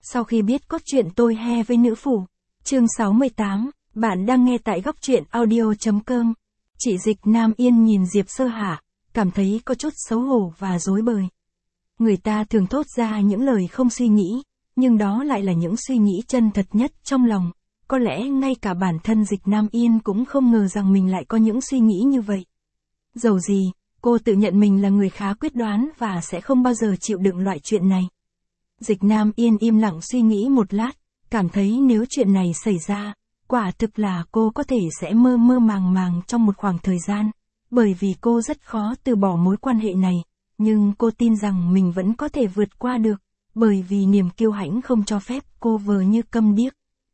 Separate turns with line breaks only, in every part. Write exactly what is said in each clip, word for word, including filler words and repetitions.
Sau khi biết cốt truyện tôi he với nữ phủ. Chương sáu mươi tám, bạn đang nghe tại góc truyện audio.com. Chị Dịch Nam Yên nhìn Diệp Sơ Hạ, cảm thấy có chút xấu hổ và rối bời. Người ta thường thốt ra những lời không suy nghĩ, nhưng đó lại là những suy nghĩ chân thật nhất trong lòng. Có lẽ ngay cả bản thân Dịch Nam Yên cũng không ngờ rằng mình lại có những suy nghĩ như vậy. Dầu gì, cô tự nhận mình là người khá quyết đoán và sẽ không bao giờ chịu đựng loại chuyện này. Dịch Nam Yên im lặng suy nghĩ một lát, cảm thấy nếu chuyện này xảy ra, quả thực là cô có thể sẽ mơ mơ màng màng trong một khoảng thời gian, bởi vì cô rất khó từ bỏ mối quan hệ này, nhưng cô tin rằng mình vẫn có thể vượt qua được, bởi vì niềm kiêu hãnh không cho phép cô vờ như câm điếc.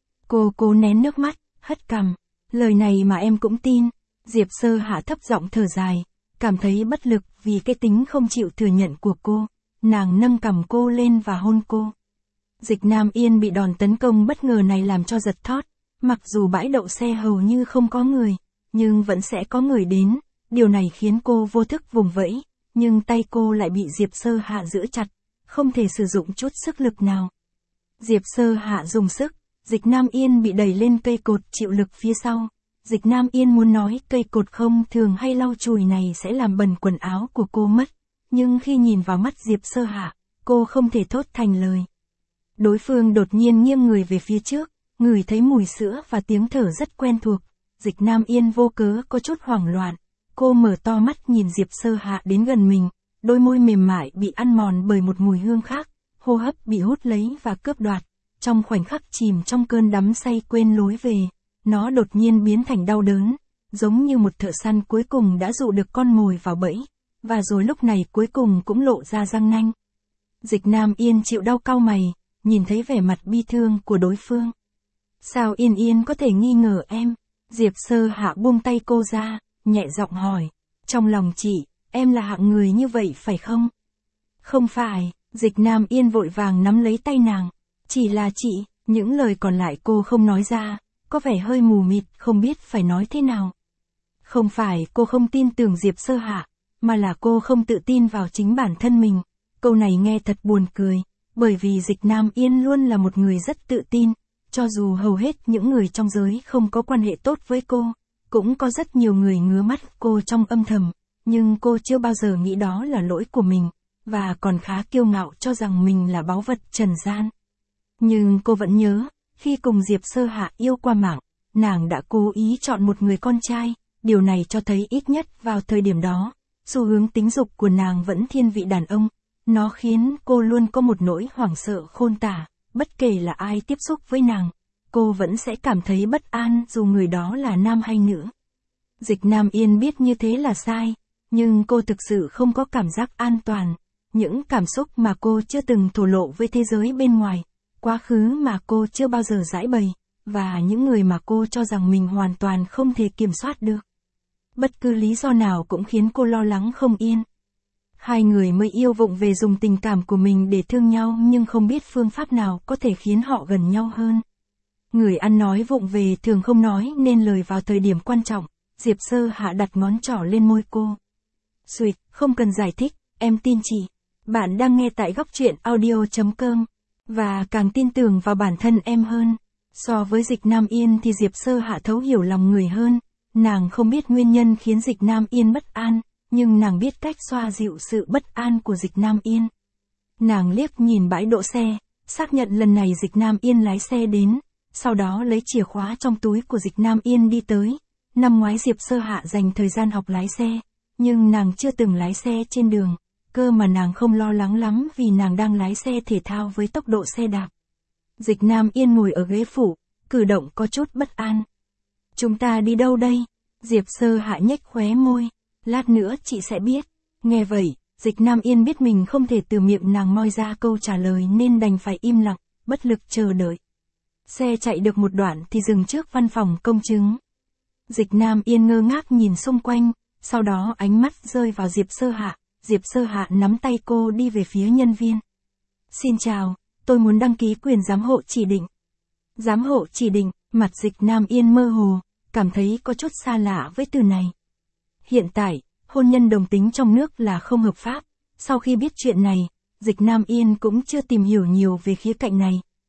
Cô cố nén nước mắt, hất cằm, lời này mà em cũng tin. Diệp Sơ Hạ thấp giọng thở dài, cảm thấy bất lực vì cái tính không chịu thừa nhận của cô. Nàng nâng cằm cô lên và hôn cô. Dịch Nam Yên bị đòn tấn công bất ngờ này làm cho giật thót. Mặc dù bãi đậu xe hầu như không có người, nhưng vẫn sẽ có người đến. Điều này khiến cô vô thức vùng vẫy, nhưng tay cô lại bị Diệp Sơ Hạ giữ chặt, không thể sử dụng chút sức lực nào. Diệp Sơ Hạ dùng sức, Dịch Nam Yên bị đẩy lên cây cột chịu lực phía sau. Dịch Nam Yên muốn nói cây cột không thường hay lau chùi này sẽ làm bẩn quần áo của cô mất. Nhưng khi nhìn vào mắt Diệp Sơ Hạ, cô không thể thốt thành lời. Đối phương đột nhiên nghiêng người về phía trước, ngửi thấy mùi sữa và tiếng thở rất quen thuộc. Dịch Nam Yên vô cớ có chút hoảng loạn. Cô mở to mắt nhìn Diệp Sơ Hạ đến gần mình, đôi môi mềm mại bị ăn mòn bởi một mùi hương khác, hô hấp bị hút lấy và cướp đoạt. Trong khoảnh khắc chìm trong cơn đắm say quên lối về, nó đột nhiên biến thành đau đớn, giống như một thợ săn cuối cùng đã dụ được con mồi vào bẫy. Và rồi lúc này cuối cùng cũng lộ ra răng nanh. Dịch Nam Yên chịu đau cau mày, nhìn thấy vẻ mặt bi thương của đối phương. Sao Yên Yên có thể nghi ngờ em? Diệp Sơ Hạ buông tay cô ra, nhẹ giọng hỏi. Trong lòng chị, em là hạng người như vậy phải không? Không phải, Dịch Nam Yên vội vàng nắm lấy tay nàng. Chỉ là chị, những lời còn lại cô không nói ra, có vẻ hơi mù mịt, không biết phải nói thế nào. Không phải cô không tin tưởng Diệp Sơ Hạ, mà là cô không tự tin vào chính bản thân mình. Câu này nghe thật buồn cười, bởi vì Dịch Nam Yên luôn là một người rất tự tin, cho dù hầu hết những người trong giới không có quan hệ tốt với cô, cũng có rất nhiều người ngứa mắt cô trong âm thầm, nhưng cô chưa bao giờ nghĩ đó là lỗi của mình, và còn khá kiêu ngạo cho rằng mình là báu vật trần gian. Nhưng cô vẫn nhớ, khi cùng Diệp Sơ Hạ yêu qua mạng, nàng đã cố ý chọn một người con trai, điều này cho thấy ít nhất vào thời điểm đó, xu hướng tính dục của nàng vẫn thiên vị đàn ông, nó khiến cô luôn có một nỗi hoảng sợ khôn tả, bất kể là ai tiếp xúc với nàng, cô vẫn sẽ cảm thấy bất an dù người đó là nam hay nữ. Dịch Nam Yên biết như thế là sai, nhưng cô thực sự không có cảm giác an toàn, những cảm xúc mà cô chưa từng thổ lộ với thế giới bên ngoài, quá khứ mà cô chưa bao giờ giải bày, và những người mà cô cho rằng mình hoàn toàn không thể kiểm soát được. Bất cứ lý do nào cũng khiến cô lo lắng không yên. Hai người mới yêu vụng về dùng tình cảm của mình để thương nhau nhưng không biết phương pháp nào có thể khiến họ gần nhau hơn. Người ăn nói vụng về thường không nói nên lời vào thời điểm quan trọng. Diệp Sơ Hạ đặt ngón trỏ lên môi cô. Xuyệt, không cần giải thích, em tin chị. Bạn đang nghe tại góc truyện audio.com. Và càng tin tưởng vào bản thân em hơn. So với Dịch Nam Yên thì Diệp Sơ Hạ thấu hiểu lòng người hơn. Nàng không biết nguyên nhân khiến Dịch Nam Yên bất an, nhưng nàng biết cách xoa dịu sự bất an của Dịch Nam Yên. Nàng liếc nhìn bãi đỗ xe, xác nhận lần này Dịch Nam Yên lái xe đến, sau đó lấy chìa khóa trong túi của Dịch Nam Yên đi tới. Năm ngoái Diệp Sơ Hạ dành thời gian học lái xe, nhưng nàng chưa từng lái xe trên đường, cơ mà nàng không lo lắng lắm vì nàng đang lái xe thể thao với tốc độ xe đạp. Dịch Nam Yên ngồi ở ghế phụ, cử động có chút bất an. Chúng ta đi đâu đây? Diệp Sơ Hạ nhếch khóe môi. Lát nữa chị sẽ biết. Nghe vậy, Dịch Nam Yên biết mình không thể từ miệng nàng moi ra câu trả lời nên đành phải im lặng, bất lực chờ đợi. Xe chạy được một đoạn thì dừng trước văn phòng công chứng. Dịch Nam Yên ngơ ngác nhìn xung quanh, sau đó ánh mắt rơi vào Diệp Sơ Hạ. Diệp Sơ Hạ nắm tay cô đi về phía nhân viên. Xin chào, tôi muốn đăng ký quyền giám hộ chỉ định. Giám hộ chỉ định, mặt Dịch Nam Yên mơ hồ, cảm thấy có chút xa lạ với từ này. Hiện tại, hôn nhân đồng tính trong nước là không hợp pháp. Sau khi biết chuyện này, Dịch Nam Yên cũng chưa tìm hiểu nhiều về khía cạnh này,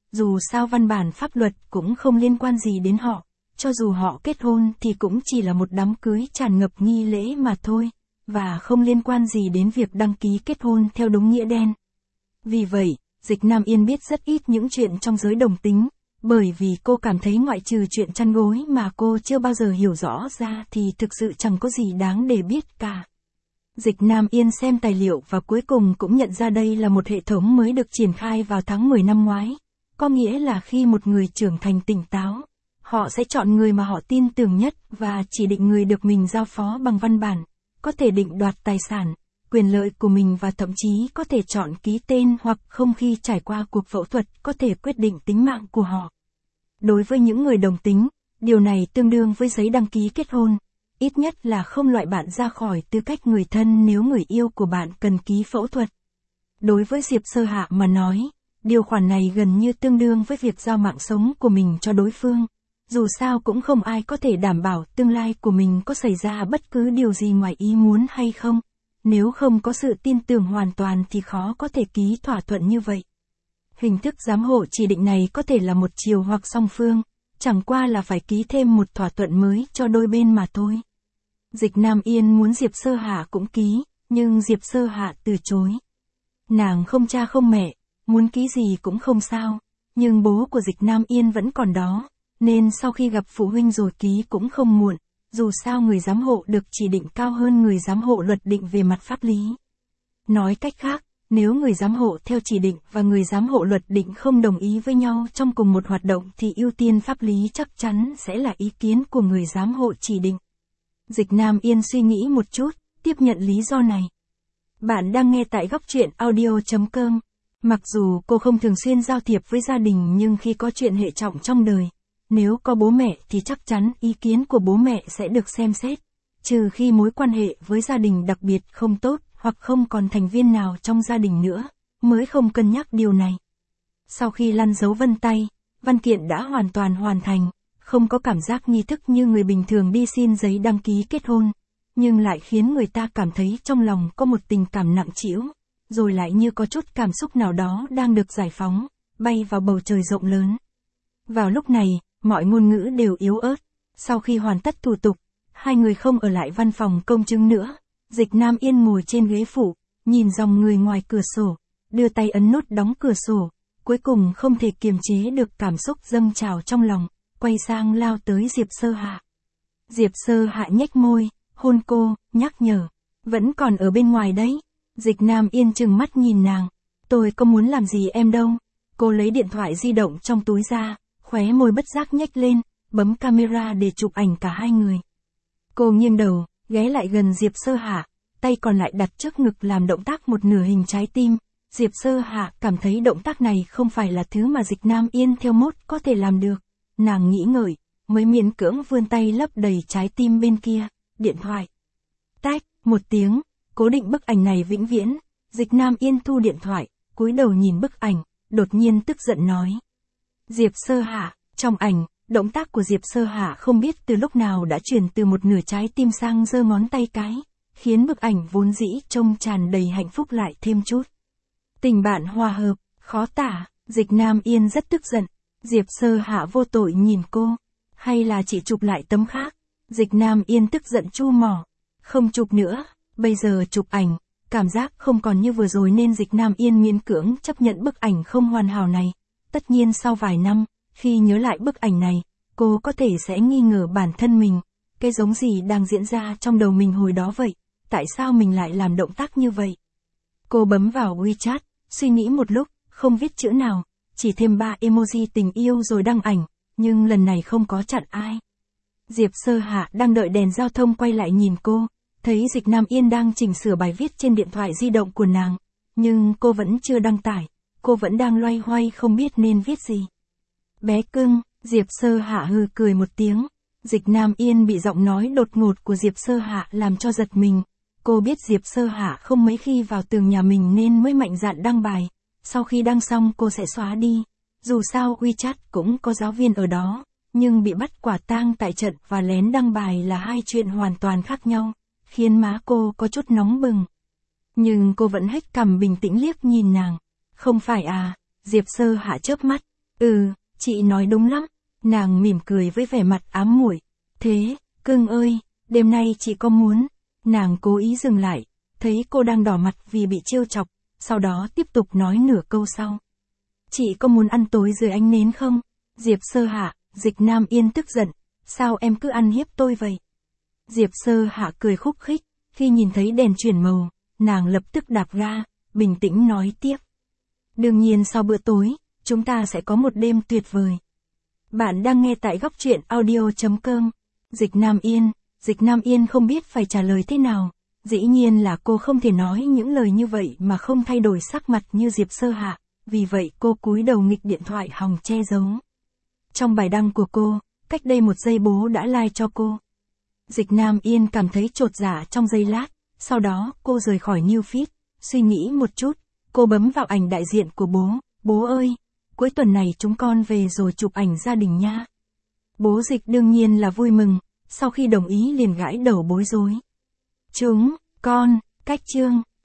dù sao văn bản pháp luật cũng không liên quan gì đến họ, cho dù họ kết hôn thì cũng chỉ là một đám cưới tràn ngập nghi lễ mà thôi, và không liên quan gì đến việc đăng ký kết hôn theo đúng nghĩa đen. Vì vậy, Dịch Nam Yên biết rất ít những chuyện trong giới đồng tính, bởi vì cô cảm thấy ngoại trừ chuyện chăn gối mà cô chưa bao giờ hiểu rõ ra thì thực sự chẳng có gì đáng để biết cả. Dịch Nam Yên xem tài liệu và cuối cùng cũng nhận ra đây là một hệ thống mới được triển khai vào tháng mười năm ngoái. Có nghĩa là khi một người trưởng thành tỉnh táo, họ sẽ chọn người mà họ tin tưởng nhất và chỉ định người được mình giao phó bằng văn bản, có thể định đoạt tài sản, quyền lợi của mình và thậm chí có thể chọn ký tên hoặc không khi trải qua cuộc phẫu thuật có thể quyết định tính mạng của họ. Đối với những người đồng tính, điều này tương đương với giấy đăng ký kết hôn, ít nhất là không loại bạn ra khỏi tư cách người thân nếu người yêu của bạn cần ký phẫu thuật. Đối với Diệp Sơ Hạ mà nói, điều khoản này gần như tương đương với việc giao mạng sống của mình cho đối phương. Dù sao cũng không ai có thể đảm bảo tương lai của mình có xảy ra bất cứ điều gì ngoài ý muốn hay không. Nếu không có sự tin tưởng hoàn toàn thì khó có thể ký thỏa thuận như vậy. Hình thức giám hộ chỉ định này có thể là một chiều hoặc song phương, chẳng qua là phải ký thêm một thỏa thuận mới cho đôi bên mà thôi. Dịch Nam Yên muốn Diệp Sơ Hạ cũng ký, nhưng Diệp Sơ Hạ từ chối. Nàng không cha không mẹ, muốn ký gì cũng không sao, nhưng bố của Dịch Nam Yên vẫn còn đó, nên sau khi gặp phụ huynh rồi ký cũng không muộn, dù sao người giám hộ được chỉ định cao hơn người giám hộ luật định về mặt pháp lý. Nói cách khác, nếu người giám hộ theo chỉ định và người giám hộ luật định không đồng ý với nhau trong cùng một hoạt động thì ưu tiên pháp lý chắc chắn sẽ là ý kiến của người giám hộ chỉ định. Dịch Nam Yên suy nghĩ một chút, tiếp nhận lý do này. Bạn đang nghe tại góc truyện audio chấm com. Mặc dù cô không thường xuyên giao thiệp với gia đình nhưng khi có chuyện hệ trọng trong đời, nếu có bố mẹ thì chắc chắn ý kiến của bố mẹ sẽ được xem xét, trừ khi mối quan hệ với gia đình đặc biệt không tốt hoặc không còn thành viên nào trong gia đình nữa, mới không cân nhắc điều này. Sau khi lăn dấu vân tay, văn kiện đã hoàn toàn hoàn thành, không có cảm giác nghi thức như người bình thường đi xin giấy đăng ký kết hôn, nhưng lại khiến người ta cảm thấy trong lòng có một tình cảm nặng trĩu, rồi lại như có chút cảm xúc nào đó đang được giải phóng, bay vào bầu trời rộng lớn. Vào lúc này, mọi ngôn ngữ đều yếu ớt. Sau khi hoàn tất thủ tục, hai người không ở lại văn phòng công chứng nữa. Dịch Nam Yên ngồi trên ghế phụ, nhìn dòng người ngoài cửa sổ, đưa tay ấn nút đóng cửa sổ, cuối cùng không thể kiềm chế được cảm xúc dâng trào trong lòng, quay sang lao tới Diệp Sơ Hạ. Diệp Sơ Hạ nhếch môi, hôn cô, nhắc nhở, vẫn còn ở bên ngoài đấy. Dịch Nam Yên trừng mắt nhìn nàng, tôi có muốn làm gì em đâu. Cô lấy điện thoại di động trong túi ra, khóe môi bất giác nhếch lên, bấm camera để chụp ảnh cả hai người. Cô nghiêng đầu, ghé lại gần Diệp Sơ Hạ, tay còn lại đặt trước ngực làm động tác một nửa hình trái tim. Diệp Sơ Hạ cảm thấy động tác này không phải là thứ mà Dịch Nam Yên theo mốt có thể làm được. Nàng nghĩ ngợi, mới miễn cưỡng vươn tay lấp đầy trái tim bên kia, điện thoại. Tách, một tiếng, cố định bức ảnh này vĩnh viễn. Dịch Nam Yên thu điện thoại, cúi đầu nhìn bức ảnh, đột nhiên tức giận nói. Diệp Sơ Hạ, trong ảnh, động tác của Diệp Sơ Hạ không biết từ lúc nào đã chuyển từ một nửa trái tim sang giơ ngón tay cái, khiến bức ảnh vốn dĩ trông tràn đầy hạnh phúc lại thêm chút. Tình bạn hòa hợp, khó tả. Dịch Nam Yên rất tức giận. Diệp Sơ Hạ vô tội nhìn cô, hay là chị chụp lại tấm khác? Dịch Nam Yên tức giận chu mỏ, không chụp nữa, bây giờ chụp ảnh, cảm giác không còn như vừa rồi nên Dịch Nam Yên miễn cưỡng chấp nhận bức ảnh không hoàn hảo này. Tất nhiên sau vài năm, khi nhớ lại bức ảnh này, cô có thể sẽ nghi ngờ bản thân mình, cái giống gì đang diễn ra trong đầu mình hồi đó vậy, tại sao mình lại làm động tác như vậy? Cô bấm vào WeChat, suy nghĩ một lúc, không viết chữ nào, chỉ thêm ba emoji tình yêu rồi đăng ảnh, nhưng lần này không có chặn ai. Diệp Sơ Hạ đang đợi đèn giao thông quay lại nhìn cô, thấy Dịch Nam Yên đang chỉnh sửa bài viết trên điện thoại di động của nàng, nhưng cô vẫn chưa đăng tải, cô vẫn đang loay hoay không biết nên viết gì. Bé cưng, Diệp Sơ Hạ hừ cười một tiếng. Dịch Nam Yên bị giọng nói đột ngột của Diệp Sơ Hạ làm cho giật mình. Cô biết Diệp Sơ Hạ không mấy khi vào tường nhà mình nên mới mạnh dạn đăng bài. Sau khi đăng xong cô sẽ xóa đi. Dù sao WeChat cũng có giáo viên ở đó, nhưng bị bắt quả tang tại trận và lén đăng bài là hai chuyện hoàn toàn khác nhau, khiến má cô có chút nóng bừng. Nhưng cô vẫn hếch cằm bình tĩnh liếc nhìn nàng. Không phải à, Diệp Sơ Hạ chớp mắt. Ừ, chị nói đúng lắm. Nàng mỉm cười với vẻ mặt ám muội. Thế, cưng ơi, đêm nay chị có muốn... Nàng cố ý dừng lại, thấy cô đang đỏ mặt vì bị trêu chọc, sau đó tiếp tục nói nửa câu sau. Chị có muốn ăn tối dưới ánh nến không? Diệp Sơ Hạ, Dịch Nam Yên tức giận. Sao em cứ ăn hiếp tôi vậy? Diệp Sơ Hạ cười khúc khích, khi nhìn thấy đèn chuyển màu, nàng lập tức đạp ga, bình tĩnh nói tiếp. Đương nhiên sau bữa tối, chúng ta sẽ có một đêm tuyệt vời. Bạn đang nghe tại góc truyện audio.com. Dịch Nam Yên, Dịch Nam Yên không biết phải trả lời thế nào. Dĩ nhiên là cô không thể nói những lời như vậy mà không thay đổi sắc mặt như Diệp Sơ Hạ, vì vậy cô cúi đầu nghịch điện thoại hòng che giấu. Trong bài đăng của cô, cách đây một giây bố đã like cho cô. Dịch Nam Yên cảm thấy chột dạ trong giây lát, sau đó cô rời khỏi new feed, suy nghĩ một chút, cô bấm vào ảnh đại diện của bố. Bố ơi, cuối tuần này chúng con về rồi chụp ảnh gia đình nha. Bố Dịch đương nhiên là vui mừng, sau khi đồng ý liền gãi đầu bối rối. Chúng, con, cách chương.